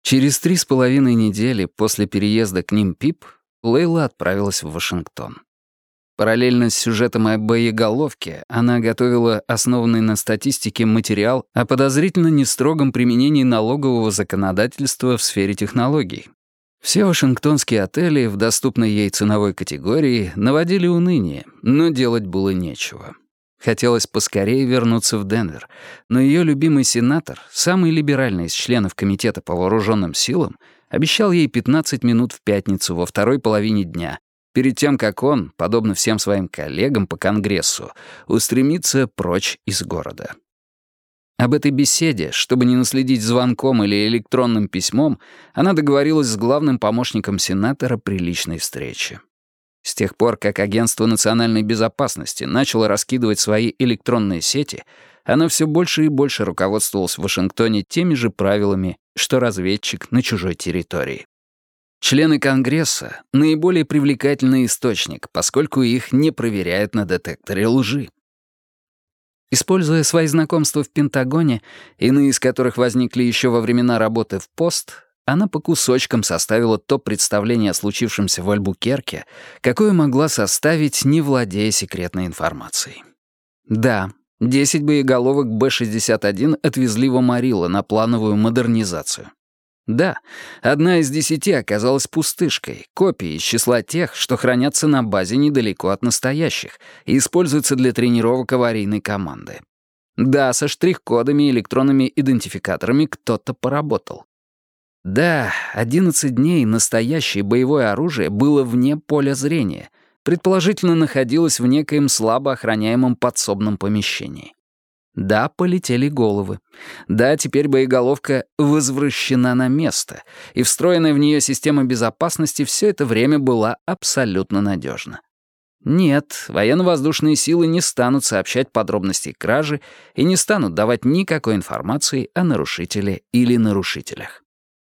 Через 3,5 недели после переезда к ним Пип, Лейла отправилась в Вашингтон. Параллельно с сюжетом о боеголовке она готовила основанный на статистике материал о подозрительно нестрогом применении налогового законодательства в сфере технологий. Все вашингтонские отели в доступной ей ценовой категории наводили уныние, но делать было нечего. Хотелось поскорее вернуться в Денвер, но ее любимый сенатор, самый либеральный из членов Комитета по вооруженным силам, обещал ей 15 минут в пятницу во второй половине дня, перед тем, как он, подобно всем своим коллегам по Конгрессу, устремится прочь из города. Об этой беседе, чтобы не наследить звонком или электронным письмом, она договорилась с главным помощником сенатора при личной встрече. С тех пор, как Агентство национальной безопасности начало раскидывать свои электронные сети, она все больше и больше руководствовалась в Вашингтоне теми же правилами, что разведчик на чужой территории. Члены Конгресса — наиболее привлекательный источник, поскольку их не проверяют на детекторе лжи. Используя свои знакомства в Пентагоне, иные из которых возникли еще во времена работы в Пост, она по кусочкам составила то представление о случившемся в Альбукерке, какое могла составить, не владея секретной информацией. Да, 10 боеголовок Б-61 отвезли в Амарило на плановую модернизацию. Да, одна из 10 оказалась пустышкой, копией из числа тех, что хранятся на базе недалеко от настоящих и используются для тренировок аварийной команды. Да, со штрих-кодами и электронными идентификаторами кто-то поработал. Да, 11 дней настоящее боевое оружие было вне поля зрения, предположительно находилось в некоем слабо охраняемом подсобном помещении. Да, полетели головы. Да, теперь боеголовка возвращена на место, и встроенная в нее система безопасности все это время была абсолютно надежна. Нет, военно-воздушные силы не станут сообщать подробности кражи и не станут давать никакой информации о нарушителе или нарушителях.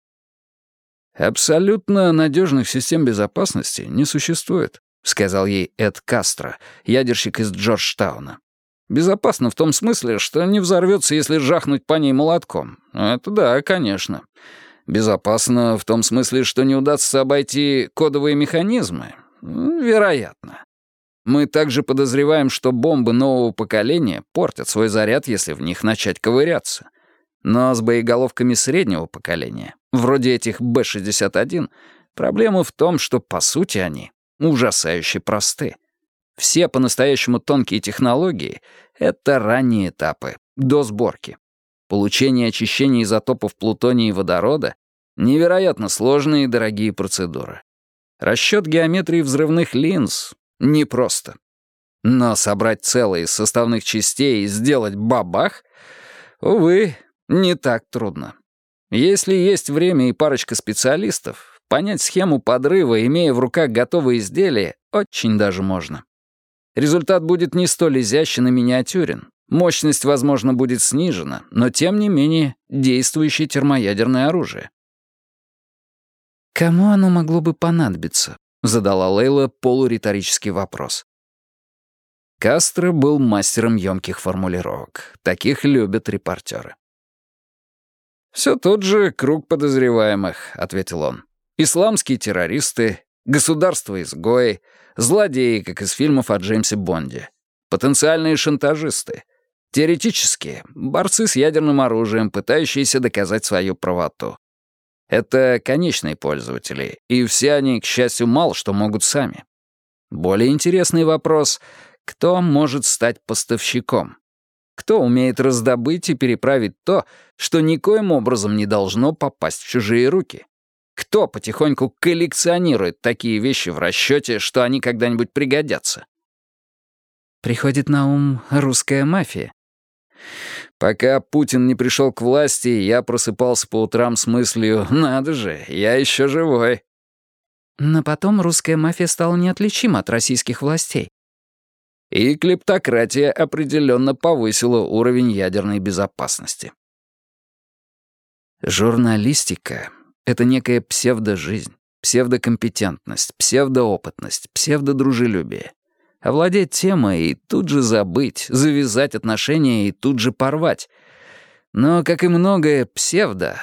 «Абсолютно надежных систем безопасности не существует», — сказал ей Эд Кастро, ядерщик из Джорджтауна. «Безопасно в том смысле, что не взорвется, если жахнуть по ней молотком. Это да, конечно. Безопасно в том смысле, что не удастся обойти кодовые механизмы. Вероятно. Мы также подозреваем, что бомбы нового поколения портят свой заряд, если в них начать ковыряться. Но с боеголовками среднего поколения, вроде этих Б-61, проблема в том, что, по сути, они ужасающе просты. Все по-настоящему тонкие технологии — это ранние этапы, до сборки. Получение и очищение изотопов плутония и водорода — невероятно сложные и дорогие процедуры. Расчет геометрии взрывных линз — непросто. Но собрать целое из составных частей и сделать бабах — увы, не так трудно. Если есть время и парочка специалистов, понять схему подрыва, имея в руках готовые изделия, очень даже можно. Результат будет не столь изящен и миниатюрен. Мощность, возможно, будет снижена, но, тем не менее, действующее термоядерное оружие. «Кому оно могло бы понадобиться?» — задала Лейла полуриторический вопрос. Кастро был мастером ёмких формулировок. Таких любят репортеры. «Все тот же круг подозреваемых», — ответил он. «Исламские террористы, государства-изгои, злодеи, как из фильмов о Джеймсе Бонде, потенциальные шантажисты, теоретические борцы с ядерным оружием, пытающиеся доказать свою правоту. Это конечные пользователи, и все они, к счастью, мало что могут сами. Более интересный вопрос — кто может стать поставщиком? Кто умеет раздобыть и переправить то, что никоим образом не должно попасть в чужие руки? Кто потихоньку коллекционирует такие вещи в расчете, что они когда-нибудь пригодятся? Приходит на ум русская мафия. Пока Путин не пришел к власти, я просыпался по утрам с мыслью «надо же, я еще живой». Но потом русская мафия стала неотличима от российских властей. И клептократия определенно повысила уровень ядерной безопасности. Журналистика — это некая псевдожизнь, псевдокомпетентность, псевдоопытность, псевдодружелюбие. Овладеть темой и тут же забыть, завязать отношения и тут же порвать. Но, как и многое псевдо,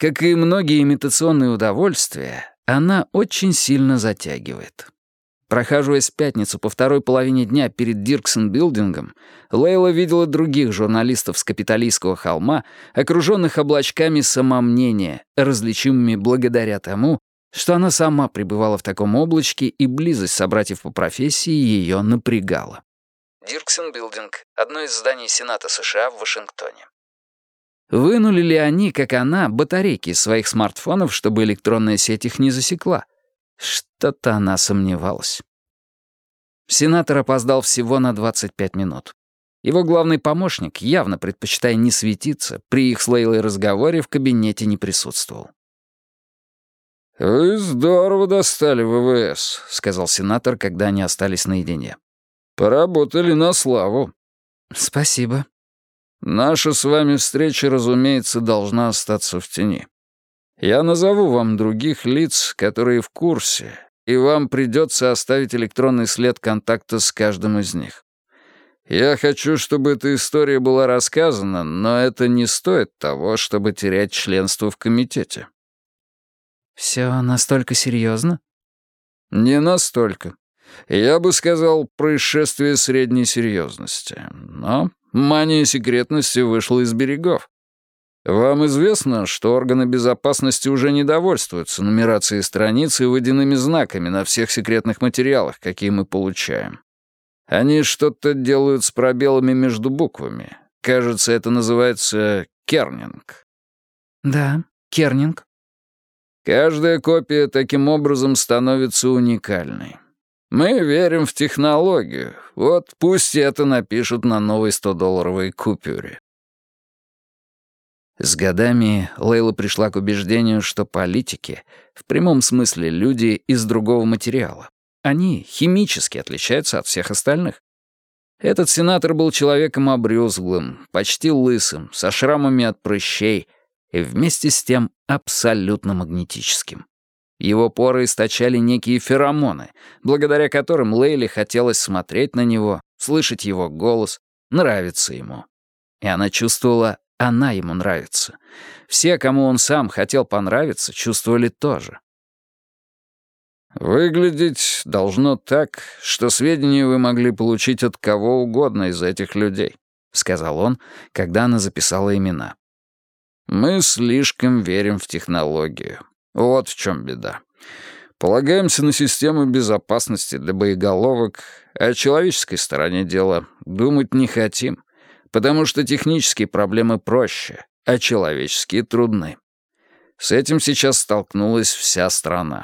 Как и многие имитационные удовольствия, она очень сильно затягивает. Прохаживаясь в пятницу по второй половине дня перед Дирксон-билдингом, Лейла видела других журналистов с Капитолийского холма, окруженных облачками самомнения, различимыми благодаря тому, что она сама пребывала в таком облачке, и близость собратьев по профессии ее напрягала. Дирксон-билдинг — одно из зданий Сената США в Вашингтоне. Вынули ли они, как она, батарейки из своих смартфонов, чтобы электронная сеть их не засекла? Что-то она сомневалась. Сенатор опоздал всего на 25 минут. Его главный помощник, явно предпочитая не светиться, при их с Лейлой разговоре в кабинете не присутствовал. «Вы здорово достали ВВС», — сказал сенатор, когда они остались наедине. «Поработали на славу». «Спасибо». «Наша с вами встреча, разумеется, должна остаться в тени. Я назову вам других лиц, которые в курсе, и вам придется оставить электронный след контакта с каждым из них. Я хочу, чтобы эта история была рассказана, но это не стоит того, чтобы терять членство в комитете». «Все настолько серьезно?» «Не настолько. Я бы сказал, происшествие средней серьезности. Но мания секретности вышла из берегов. Вам известно, что органы безопасности уже не довольствуются нумерацией страниц и водяными знаками на всех секретных материалах, какие мы получаем. Они что-то делают с пробелами между буквами. Кажется, это называется кернинг». «Да, кернинг». Каждая копия таким образом становится уникальной. Мы верим в технологию. Вот пусть это напишут на новой 100-долларовой купюре. С годами Лейла пришла к убеждению, что политики, в прямом смысле люди из другого материала, они химически отличаются от всех остальных. Этот сенатор был человеком обрюзглым, почти лысым, со шрамами от прыщей и вместе с тем абсолютно магнетическим. Его поры источали некие феромоны, благодаря которым Лейле хотелось смотреть на него, слышать его голос, нравиться ему. И она чувствовала, она ему нравится. Все, кому он сам хотел понравиться, чувствовали тоже. «Выглядеть должно так, что сведения вы могли получить от кого угодно из этих людей», — сказал он, когда она записала имена. «Мы слишком верим в технологию. Вот в чем беда. Полагаемся на систему безопасности для боеголовок, а о человеческой стороне дела думать не хотим, потому что технические проблемы проще, а человеческие трудны. С этим сейчас столкнулась вся страна».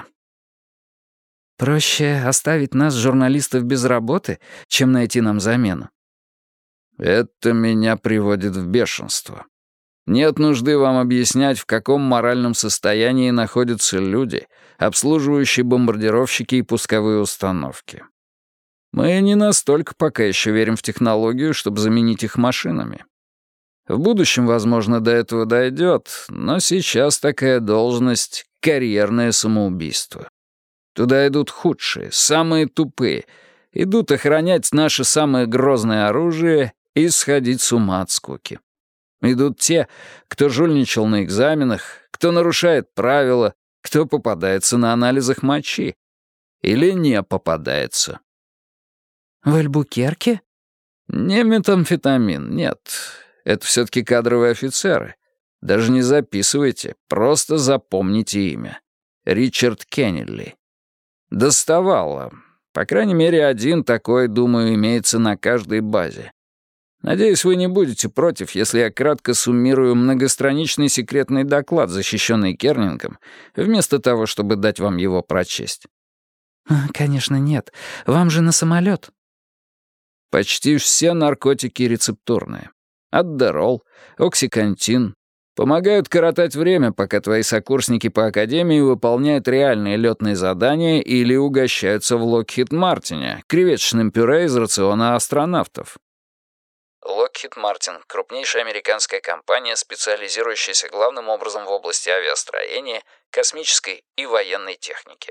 «Проще оставить нас, журналистов, без работы, чем найти нам замену?» «Это меня приводит в бешенство. Нет нужды вам объяснять, в каком моральном состоянии находятся люди, обслуживающие бомбардировщики и пусковые установки. Мы не настолько пока еще верим в технологию, чтобы заменить их машинами. В будущем, возможно, до этого дойдет, но сейчас такая должность — карьерное самоубийство. Туда идут худшие, самые тупые, идут охранять наше самое грозное оружие и сходить с ума от скуки. Идут те, кто жульничал на экзаменах, кто нарушает правила, кто попадается на анализах мочи. Или не попадается. «В Альбукерке?» «Не метамфетамин, нет. Это все-таки кадровые офицеры. Даже не записывайте, просто запомните имя. Ричард Кеннелли. Доставало. По крайней мере, один такой, думаю, имеется на каждой базе. Надеюсь, вы не будете против, если я кратко суммирую многостраничный секретный доклад, защищенный Кернингом, вместо того, чтобы дать вам его прочесть». «Конечно, нет. Вам же на самолет». Почти все наркотики рецептурные. Аддерол, оксикантин. Помогают коротать время, пока твои сокурсники по академии выполняют реальные летные задания или угощаются в Локхид Мартине креветочным пюре из рациона астронавтов. Lockheed Martin — крупнейшая американская компания, специализирующаяся главным образом в области авиастроения, космической и военной техники.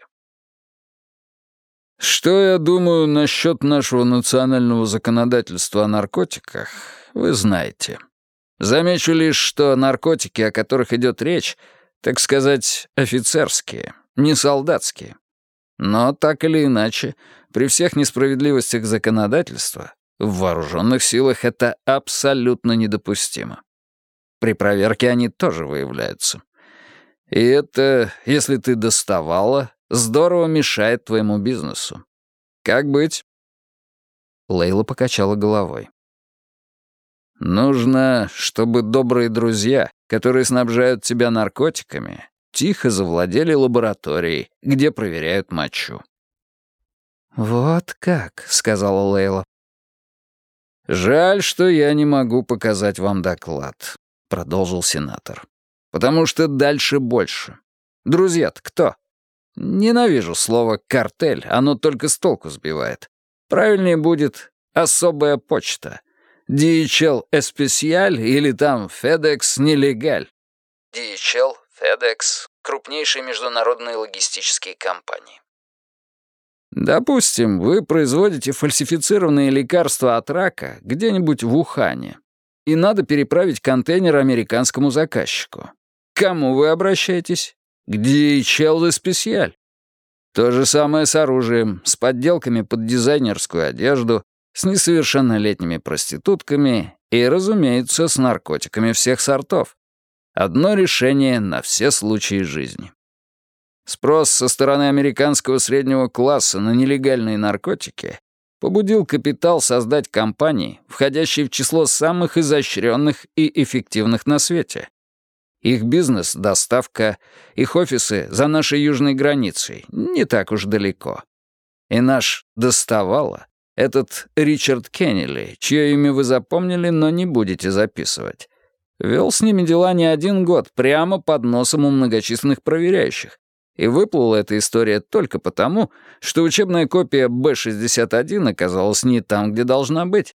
Что я думаю насчет нашего национального законодательства о наркотиках, вы знаете. Замечу лишь, что наркотики, о которых идет речь, Так сказать, офицерские, не солдатские. Но так или иначе, при всех несправедливостях законодательства, в вооруженных силах это абсолютно недопустимо. При проверке они тоже выявляются. И это, если ты доставала, здорово мешает твоему бизнесу. Как быть?» Лейла покачала головой. «Нужно, чтобы добрые друзья, которые снабжают тебя наркотиками, тихо завладели лабораторией, где проверяют мочу». «Вот как», — сказала Лейла. «Жаль, что я не могу показать вам доклад», — продолжил сенатор. «Потому что дальше больше. Друзья-то кто? Ненавижу слово «картель», оно только с толку сбивает. Правильнее будет «особая почта». DHL Especial или там FedEx Нелегаль. DHL, FedEx — крупнейшие международные логистические компании. Допустим, вы производите фальсифицированные лекарства от рака где-нибудь в Ухане, и надо переправить контейнер американскому заказчику. К кому вы обращаетесь? К DHL Especial. То же самое с оружием, с подделками под дизайнерскую одежду, с несовершеннолетними проститутками и, разумеется, с наркотиками всех сортов. Одно решение на все случаи жизни. Спрос со стороны американского среднего класса на нелегальные наркотики побудил капитал создать компании, входящие в число самых изощренных и эффективных на свете. Их бизнес — доставка, их офисы за нашей южной границей, не так уж далеко. И наш «доставало» — этот Ричард Кеннелли, чье имя вы запомнили, но не будете записывать, вел с ними дела не один год прямо под носом у многочисленных проверяющих. И выплыла эта история только потому, что учебная копия Б-61 оказалась не там, где должна быть.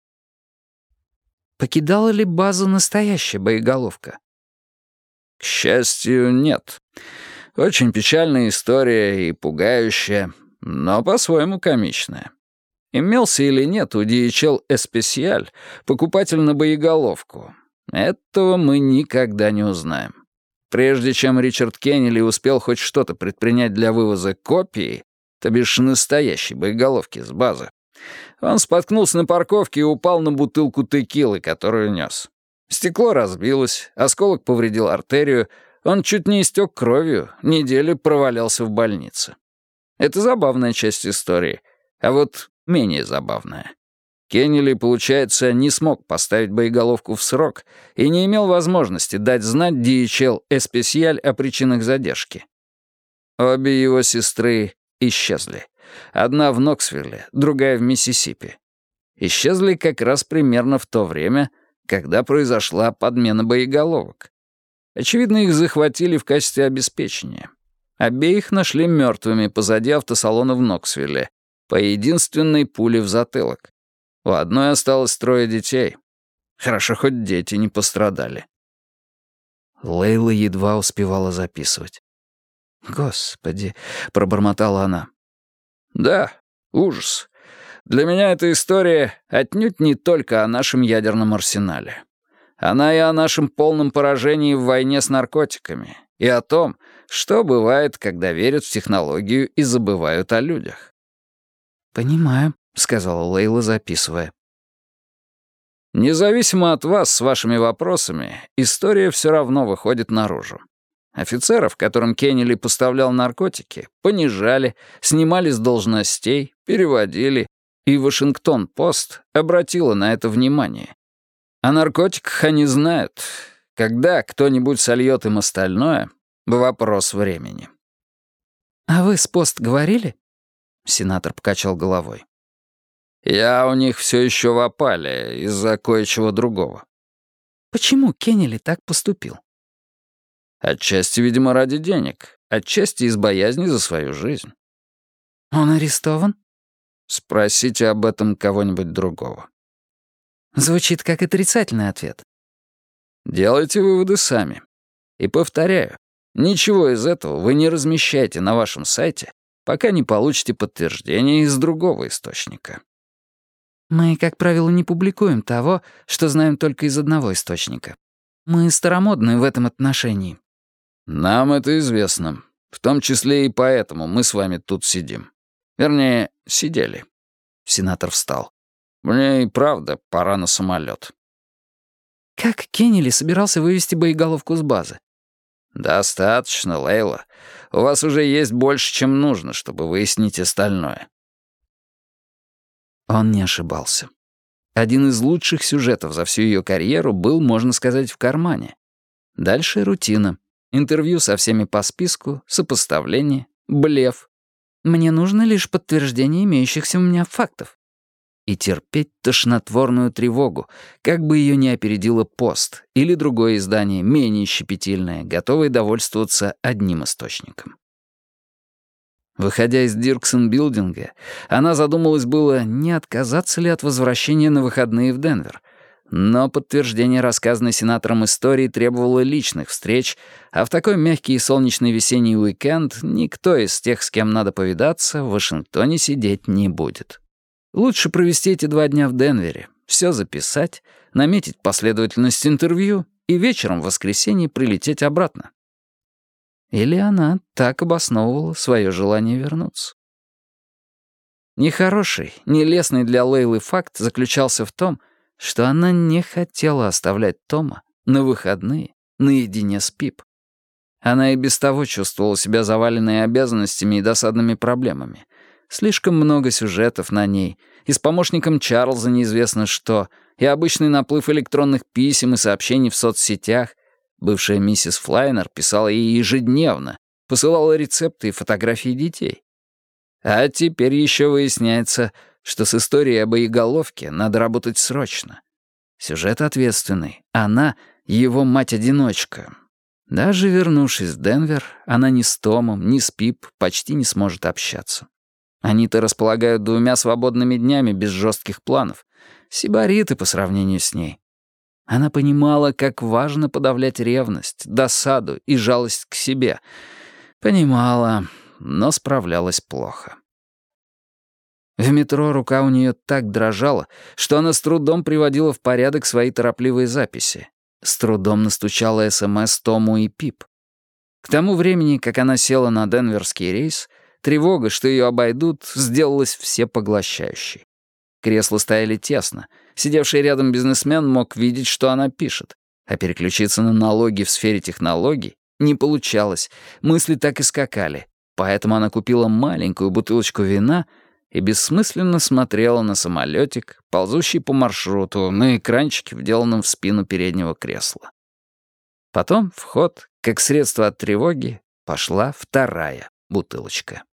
Покидала ли базу настоящая боеголовка? К счастью, нет. Очень печальная история и пугающая, но по-своему комичная. Имелся или нет у DHL Especial покупатель на боеголовку? Этого мы никогда не узнаем. Прежде чем Ричард Кеннелли успел хоть что-то предпринять для вывоза копии, то бишь настоящей боеголовки с базы, он споткнулся на парковке и упал на бутылку текилы, которую нес. Стекло разбилось, осколок повредил артерию, он чуть не истек кровью, неделю провалялся в больнице. Это забавная часть истории, а вот менее забавная. Кеннелли, получается, не смог поставить боеголовку в срок и не имел возможности дать знать DHL Especial о причинах задержки. Обе его сестры исчезли. Одна в Ноксвилле, другая в Миссисипи. Исчезли как раз примерно в то время, когда произошла подмена боеголовок. Очевидно, их захватили в качестве обеспечения. Обеих нашли мертвыми позади автосалона в Ноксвилле, по единственной пуле в затылок. У одной осталось 3 детей. Хорошо, хоть дети не пострадали. Лейла едва успевала записывать. «Господи», — пробормотала она. «Да, ужас. Для меня эта история отнюдь не только о нашем ядерном арсенале. Она и о нашем полном поражении в войне с наркотиками, и о том, что бывает, когда верят в технологию и забывают о людях». «Понимаю», — сказала Лейла, записывая. «Независимо от вас с вашими вопросами, история все равно выходит наружу. Офицеров, которым Кеннелли поставлял наркотики, понижали, снимали с должностей, переводили, и Вашингтон-Пост обратила на это внимание. О наркотиках они знают. Когда кто-нибудь сольет им остальное — вопрос времени». «А вы с Пост говорили?» Сенатор покачал головой. «Я у них все еще в опале из-за кое-чего другого». «Почему Кеннелли так поступил?» «Отчасти, видимо, ради денег, отчасти из боязни за свою жизнь». «Он арестован?» «Спросите об этом кого-нибудь другого». Звучит как отрицательный ответ. Делайте выводы сами. И повторяю, ничего из этого вы не размещаете на вашем сайте, пока не получите подтверждение из другого источника. Мы, как правило, не публикуем того, что знаем только из одного источника. Мы старомодны в этом отношении. «Нам это известно. В том числе и поэтому мы с вами тут сидим. Вернее, сидели». Сенатор встал. «Мне и правда пора на самолет». Как Кеннели собирался вывести боеголовку с базы? «Достаточно, Лейла. У вас уже есть больше, чем нужно, чтобы выяснить остальное». Он не ошибался. Один из лучших сюжетов за всю ее карьеру был, можно сказать, в кармане. Дальше рутина. Интервью со всеми по списку, сопоставление, блеф. Мне нужно лишь подтверждение имеющихся у меня фактов. И терпеть тошнотворную тревогу, как бы ее ни опередило «Пост» или другое издание, менее щепетильное, готовое довольствоваться одним источником. Выходя из Дирксон-билдинга, она задумалась было, не отказаться ли от возвращения на выходные в Денвер. Но подтверждение рассказанной сенатором истории требовало личных встреч, а в такой мягкий и солнечный весенний уикенд никто из тех, с кем надо повидаться, в Вашингтоне сидеть не будет. Лучше провести эти 2 дня в Денвере, все записать, наметить последовательность интервью и вечером в воскресенье прилететь обратно. Или она так обосновывала свое желание вернуться. Нехороший, нелестный для Лейлы факт заключался в том, что она не хотела оставлять Тома на выходные наедине с Пип. Она и без того чувствовала себя заваленной обязанностями и досадными проблемами. Слишком много сюжетов на ней, и с помощником Чарльза неизвестно что, и обычный наплыв электронных писем и сообщений в соцсетях. Бывшая миссис Флайнер писала ей ежедневно, посылала рецепты и фотографии детей. А теперь еще выясняется, что с историей о боеголовке надо работать срочно. Сюжет ответственный. Она — его мать-одиночка. Даже вернувшись в Денвер, она ни с Томом, ни с Пип почти не сможет общаться. Они-то располагают 2 свободными днями без жестких планов. Сибариты по сравнению с ней. Она понимала, как важно подавлять ревность, досаду и жалость к себе. Понимала, но справлялась плохо. В метро рука у нее так дрожала, что она с трудом приводила в порядок свои торопливые записи. С трудом настучала СМС Тому и Пип. К тому времени, как она села на денверский рейс, тревога, что ее обойдут, сделалась всепоглощающей. Кресла стояли тесно. Сидевший рядом бизнесмен мог видеть, что она пишет. А переключиться на налоги в сфере технологий не получалось. Мысли так и скакали. Поэтому она купила маленькую бутылочку вина и бессмысленно смотрела на самолетик, ползущий по маршруту, на экранчике, вделанном в спину переднего кресла. Потом в ход, как средство от тревоги, пошла 2-я бутылочка.